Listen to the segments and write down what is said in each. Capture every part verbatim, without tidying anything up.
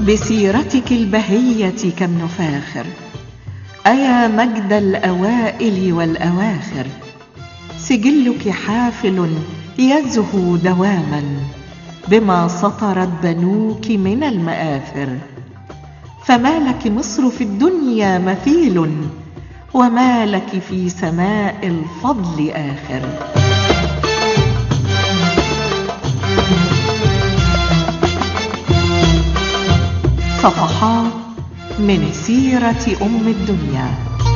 بسيرتك البهية كم نفاخر، أيا مجد الأوائل والأواخر. سجلك حافل يزهو دواما بما سطرت بنوك من المآثر. فما لك مصر في الدنيا مثيل، وما لك في سماء الفضل آخر. صفحات من سيرة أم الدنيا.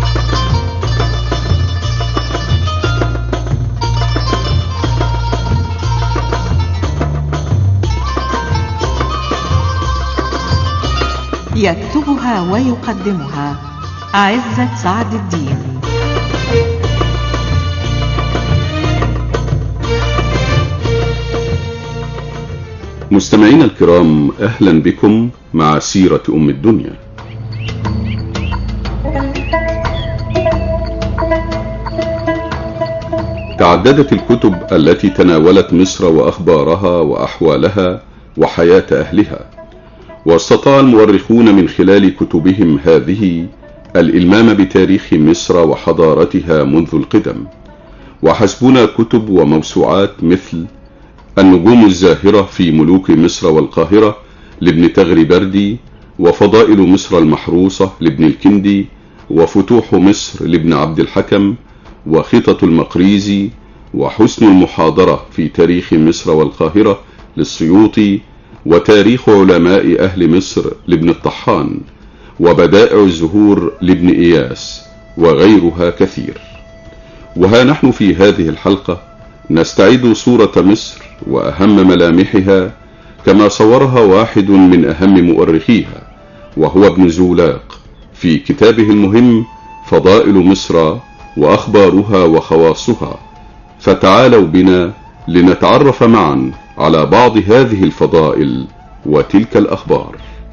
يكتبها ويقدمها عزت سعد الدين. مستمعينا الكرام، أهلا بكم مع سيرة أم الدنيا. تعددت الكتب التي تناولت مصر وأخبارها وأحوالها وحياة أهلها، واستطاع المؤرخون من خلال كتبهم هذه الإلمام بتاريخ مصر وحضارتها منذ القدم. وحسبنا كتب وموسوعات مثل النجوم الزاهرة في ملوك مصر والقاهرة لابن تغربردي، وفضائل مصر المحروسة لابن الكندي، وفتوح مصر لابن عبد الحكم، وخطط المقريزي، وحسن المحاضرة في تاريخ مصر والقاهرة للسيوطي، وتاريخ علماء أهل مصر لابن الطحان، وبدائع الزهور لابن إياس، وغيرها كثير. وها نحن في هذه الحلقة نستعيد صورة مصر وأهم ملامحها كما صورها واحد من أهم مؤرخيها، وهو ابن زولاق في كتابه المهم فضائل مصر وأخبارها وخواصها. فتعالوا بنا لنتعرف معا على بعض هذه الفضائل وتلك الأخبار.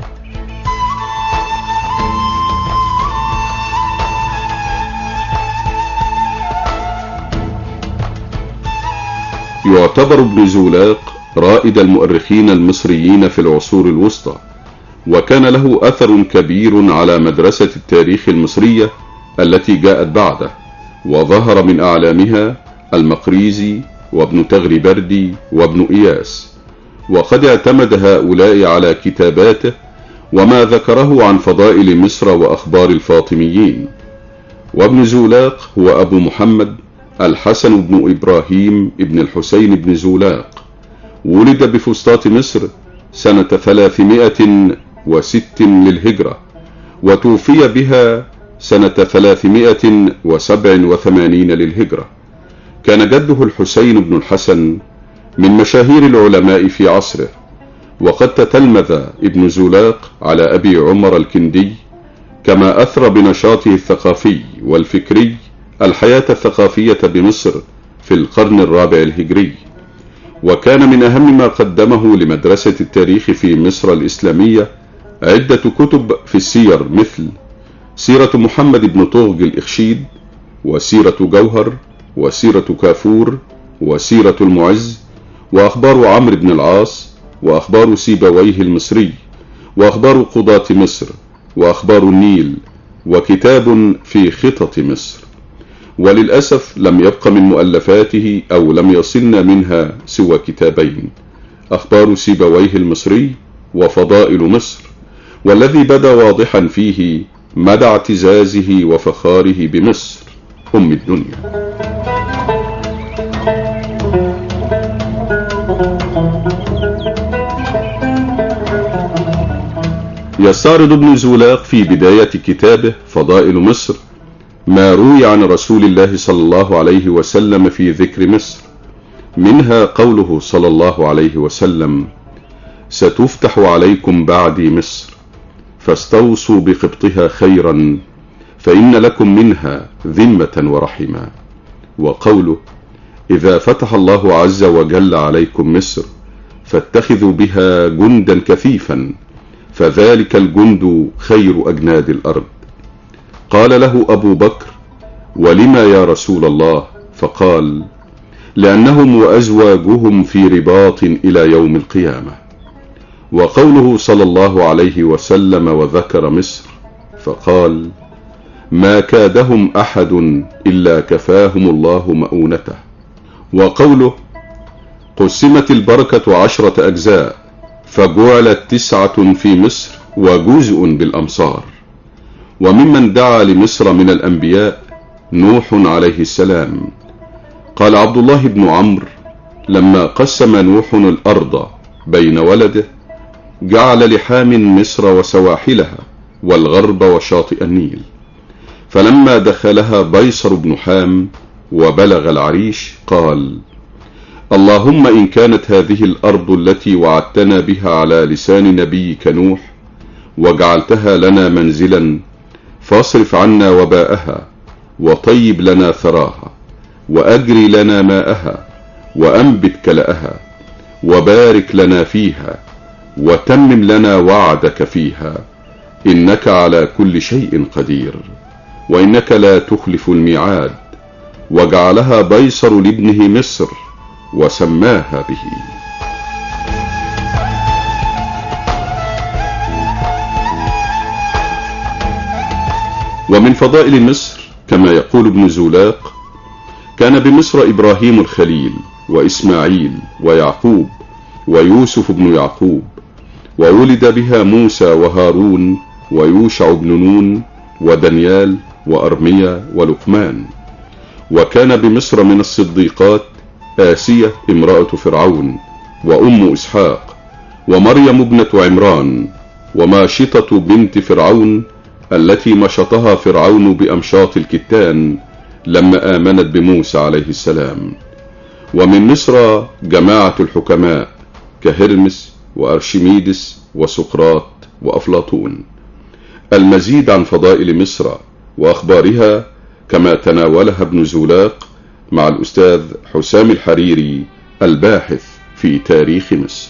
يعتبر ابن زولاق رائد المؤرخين المصريين في العصور الوسطى، وكان له أثر كبير على مدرسة التاريخ المصرية التي جاءت بعده، وظهر من أعلامها المقريزي وابن تغربردي وابن إياس. وقد اعتمد هؤلاء على كتاباته وما ذكره عن فضائل مصر وأخبار الفاطميين. وابن زولاق هو أبو محمد الحسن بن إبراهيم ابن الحسين بن زولاق، ولد بفسطاط مصر سنة ثلاثمائة وستة للهجرة، وتوفي بها سنة ثلاثمائة وسبعة وثمانين للهجرة. كان جده الحسين بن الحسن من مشاهير العلماء في عصره، وقد تتلمذ ابن زولاق على أبي عمر الكندي، كما أثرى بنشاطه الثقافي والفكري الحياة الثقافية بمصر في القرن الرابع الهجري. وكان من أهم ما قدمه لمدرسة التاريخ في مصر الإسلامية عدة كتب في السير، مثل سيرة محمد بن طغج الإخشيد، وسيرة جوهر، وسيرة كافور، وسيرة المعز، وأخبار عمرو بن العاص، وأخبار سيبويه المصري، وأخبار قضاة مصر، وأخبار النيل، وكتاب في خطط مصر. وللأسف لم يبق من مؤلفاته أو لم يصلنا منها سوى كتابين: أخبار سيبويه المصري وفضائل مصر، والذي بدا واضحا فيه مدى اعتزازه وفخاره بمصر أم الدنيا. يستعرض ابن زولاق في بداية كتابه فضائل مصر ما روي عن رسول الله صلى الله عليه وسلم في ذكر مصر، منها قوله صلى الله عليه وسلم: ستفتح عليكم بعدي مصر فاستوصوا بقبطها خيرا فإن لكم منها ذمة ورحمة. وقوله: إذا فتح الله عز وجل عليكم مصر فاتخذوا بها جندا كثيفا فذلك الجند خير أجناد الأرض. قال له أبو بكر: ولما يا رسول الله؟ فقال: لأنهم وأزواجهم في رباط إلى يوم القيامة. وقوله صلى الله عليه وسلم وذكر مصر فقال: ما كادهم أحد إلا كفاهم الله مؤونته. وقوله: قسمت البركة عشرة أجزاء فجعلت تسعة في مصر وجزء بالأمصار. وممن دعا لمصر من الأنبياء نوح عليه السلام. قال عبد الله بن عمرو: لما قسم نوح الأرض بين ولده جعل لحام مصر وسواحلها والغرب وشاطئ النيل. فلما دخلها بيصر بن حام وبلغ العريش قال: اللهم إن كانت هذه الأرض التي وعدتنا بها على لسان نبيك نوح وجعلتها لنا منزلا فاصرف عنا وباءها وطيب لنا ثراها وأجري لنا ماءها وأنبت كلأها وبارك لنا فيها وتمم لنا وعدك فيها إنك على كل شيء قدير وإنك لا تخلف الميعاد. وجعلها بيصر لابنه مصر وسماها به. ومن فضائل مصر كما يقول ابن زولاق: كان بمصر إبراهيم الخليل وإسماعيل ويعقوب ويوسف بن يعقوب، وولد بها موسى وهارون ويوشع بن نون ودانيال وأرميا ولقمان. وكان بمصر من الصديقات آسية امرأة فرعون وأم إسحاق ومريم ابنة عمران وماشطة بنت فرعون التي مشطها فرعون بأمشاط الكتان لما آمنت بموسى عليه السلام. ومن مصر جماعة الحكماء كهرمس وأرشميدس وسقراط وأفلاطون. المزيد عن فضائل مصر وأخبارها كما تناولها ابن زولاق مع الأستاذ حسام الحريري الباحث في تاريخ مصر.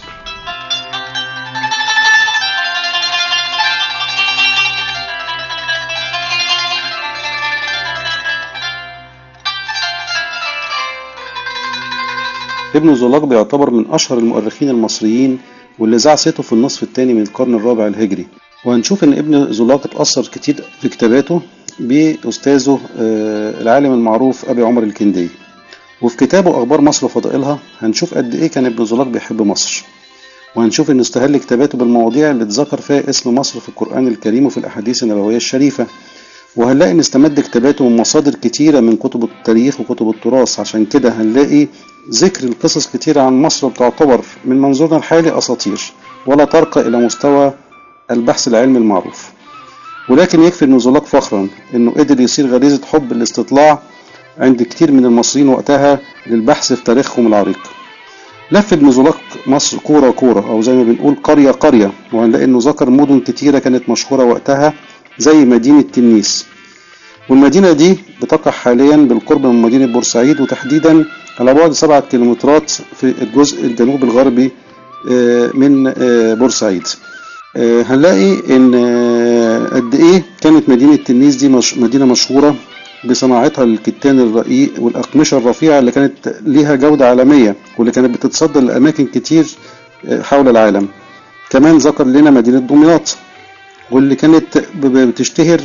ابن زولاق بيعتبر من أشهر المؤرخين المصريين واللي ذاع صيته في النصف الثاني من القرن الرابع الهجري. وهنشوف ان ابن زولاق اتأثر كتير في كتاباته بأستاذه العالم المعروف أبي عمر الكندي. وفي كتابه أخبار مصر وفضائلها هنشوف قد إيه كان ابن زولاق بيحب مصر، وهنشوف إنه استهل كتاباته بالمواضيع اللي اتذكر فيها اسم مصر في القرآن الكريم وفي الأحاديث النبوية الشريفة. وهنلاقي إن استمد كتاباته من مصادر كتيرة من كتب التاريخ وكتب التراث، عشان كده هنلاقي ذكر القصص كتيرة عن مصر بتعتبر من منظورنا الحالي أساطير ولا ترقى إلى مستوى البحث العلمي المعروف. ولكن يكفي ابن زولاق فخرا إنه قدر يصير غريزة حب الاستطلاع عند كتير من المصريين وقتها للبحث في تاريخهم العريق. لف ابن زولاق مصر كورة كورة أو زي ما بنقول قرية قرية، وهنلاقي إنه ذكر مدن كتيرة كانت مشهورة وقتها زي مدينة تنيس. والمدينة دي بتقع حاليا بالقرب من مدينة بورسعيد، وتحديدا على بعد سبعة كيلومترات في الجزء الجنوب الغربي من بورسعيد. هنلاقي ان قد ايه كانت مدينة تنيس دي مش مدينة مشهورة بصناعتها للكتان الرقيق والأقمشة الرفيعة اللي كانت ليها جودة عالمية واللي كانت بتتصدر لأماكن كتير حول العالم. كمان ذكر لنا مدينة دمياط واللي كانت بتشتهر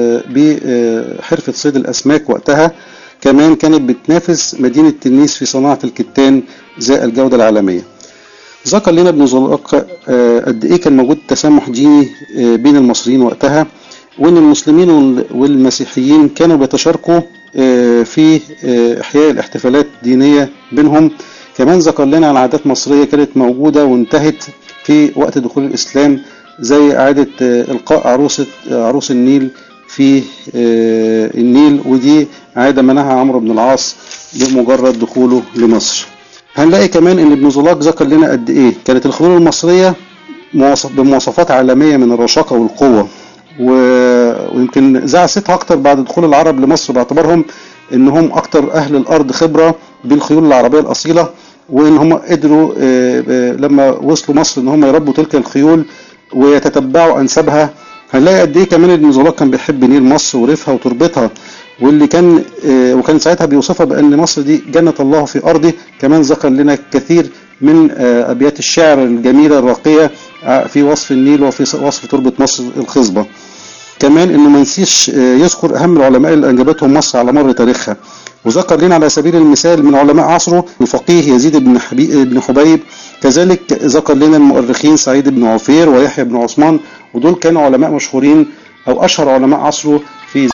بحرفة صيد الأسماك وقتها، كمان كانت بتنافس مدينة تنيس في صناعة الكتان ذات الجودة العالمية. ذكر لنا ابن زولاق قد ايه كان موجود تسامح ديني بين المصريين وقتها، وان المسلمين والمسيحيين كانوا بيتشاركوا في احياء الاحتفالات الدينية بينهم. كمان ذكر لنا عن عادات مصرية كانت موجودة وانتهت في وقت دخول الاسلام، زي عادة القاء عروسة عروس النيل في النيل، ودي عادة منعها عمرو بن العاص بمجرد دخوله لمصر. هنلاقي كمان ان ابن زولاق ذكر لنا قد ايه كانت الخيول المصرية بمواصفات عالمية من الرشاقة والقوة، ويمكن ذاع صيتها اكتر بعد دخول العرب لمصر باعتبارهم انهم اكتر اهل الارض خبرة بالخيول العربية الاصيلة، وان هم قدروا لما وصلوا مصر ان هم يربوا تلك الخيول ويتتبعوا انسابها. هنلاقي قد ايه كمان ابن زولاق كان بيحب نيل مصر وريفها وتربتها، واللي كان وكان ساعتها بيوصفها بان مصر دي جنة الله في ارضه. كمان ذكر لنا كثير من أبيات الشعر الجميلة الراقية في وصف النيل وفي وصف تربة مصر الخصبة. كمان انه ما نسيش يذكر اهم العلماء اللي انجبتهم مصر على مر تاريخها، وذكر لنا على سبيل المثال من علماء عصره الفقيه يزيد بن بن حبيب، كذلك ذكر لنا المؤرخين سعيد بن عفير ويحيى بن عثمان، ودول كانوا علماء مشهورين او اشهر علماء عصره في.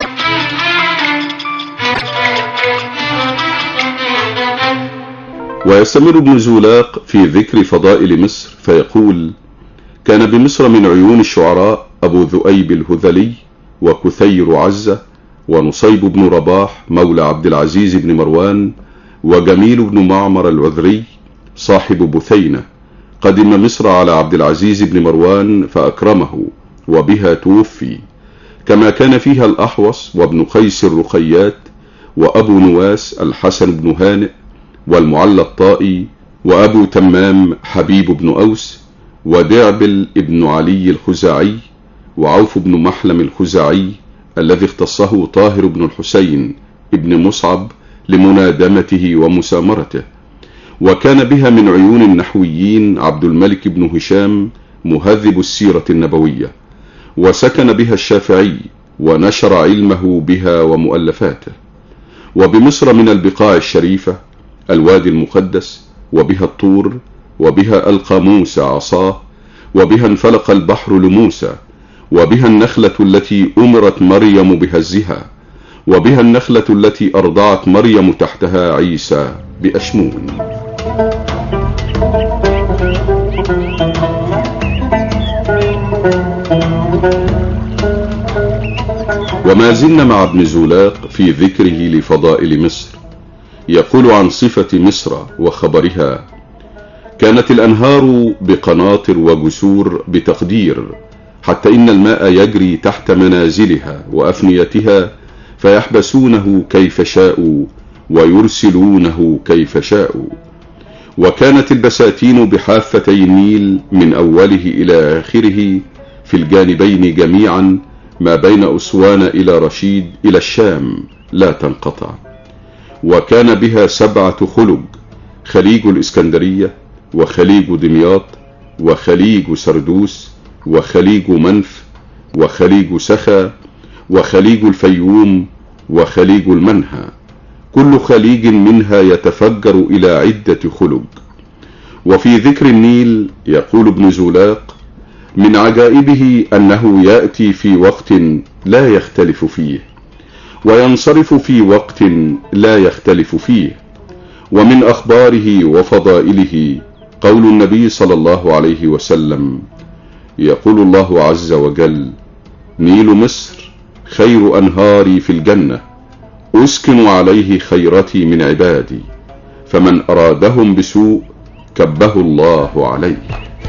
ويستمر ابن زولاق في ذكر فضائل مصر فيقول: كان بمصر من عيون الشعراء أبو ذؤيب الهذلي وكثير عزة ونصيب بن رباح مولى عبد العزيز بن مروان وجميل بن معمر العذري صاحب بثينة، قدم مصر على عبد العزيز بن مروان فأكرمه وبها توفي، كما كان فيها الأحوص وابن قيس الرقيات وأبو نواس الحسن بن هانئ والمعلى الطائي وأبو تمام حبيب بن أوس ودعبل ابن علي الخزاعي وعوف بن محلم الخزاعي الذي اختصه طاهر بن الحسين ابن مصعب لمنادمته ومسامرته. وكان بها من عيون النحويين عبد الملك بن هشام مهذب السيرة النبوية، وسكن بها الشافعي ونشر علمه بها ومؤلفاته. وبمصر من البقاع الشريفة الوادي المقدس، وبها الطور، وبها ألقى موسى عصاه، وبها انفلق البحر لموسى، وبها النخلة التي أمرت مريم بهزها، وبها النخلة التي أرضعت مريم تحتها عيسى بأشمون. وما زلنا مع ابن زولاق في ذكره لفضائل مصر. يقول عن صفة مصر وخبرها: كانت الأنهار بقناطر وجسور بتقدير، حتى إن الماء يجري تحت منازلها وأفنيتها فيحبسونه كيف شاءوا ويرسلونه كيف شاءوا. وكانت البساتين بحافتي النيل من أوله إلى آخره في الجانبين جميعا ما بين أسوان إلى رشيد إلى الشام لا تنقطع. وكان بها سبعة خلج: خليج الإسكندرية، وخليج دمياط، وخليج سردوس، وخليج منف، وخليج سخا، وخليج الفيوم، وخليج المنهى، كل خليج منها يتفجر إلى عدة خلج. وفي ذكر النيل يقول ابن زولاق: من عجائبه أنه يأتي في وقت لا يختلف فيه، وينصرف في وقت لا يختلف فيه. ومن أخباره وفضائله قول النبي صلى الله عليه وسلم: يقول الله عز وجل: نيل مصر خير أنهاري في الجنة، أسكن عليه خيرتي من عبادي، فمن أرادهم بسوء كبه الله عليه.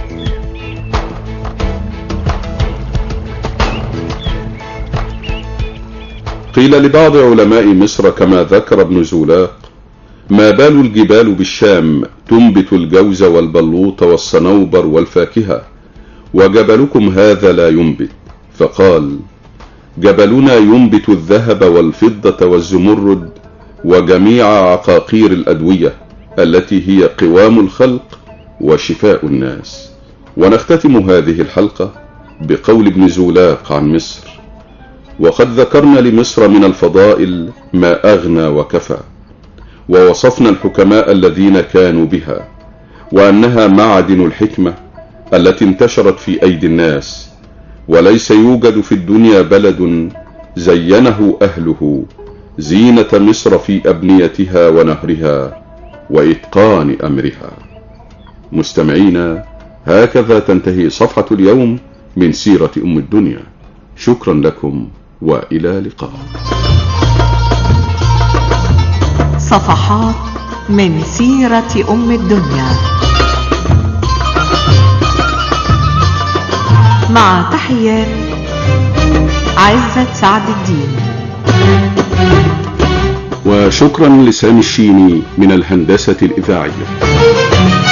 قيل لبعض علماء مصر كما ذكر ابن زولاق: ما بال الجبال بالشام تنبت الجوز والبلوط والصنوبر والفاكهة، وجبلكم هذا لا ينبت؟ فقال: جبلنا ينبت الذهب والفضة والزمرد وجميع عقاقير الأدوية التي هي قوام الخلق وشفاء الناس. ونختتم هذه الحلقة بقول ابن زولاق عن مصر: وقد ذكرنا لمصر من الفضائل ما أغنى وكفى، ووصفنا الحكماء الذين كانوا بها، وأنها معدن الحكمة التي انتشرت في أيدي الناس، وليس يوجد في الدنيا بلد زينه أهله زينة مصر في أبنيتها ونهرها وإتقان أمرها. مستمعينا، هكذا تنتهي صفحة اليوم من سيرة أم الدنيا. شكرا لكم وإلى لقاء. صفحات من سيرة أم الدنيا، مع تحيات عزت سعد الدين. وشكرا لسامي الشيني من الهندسة الإذاعية.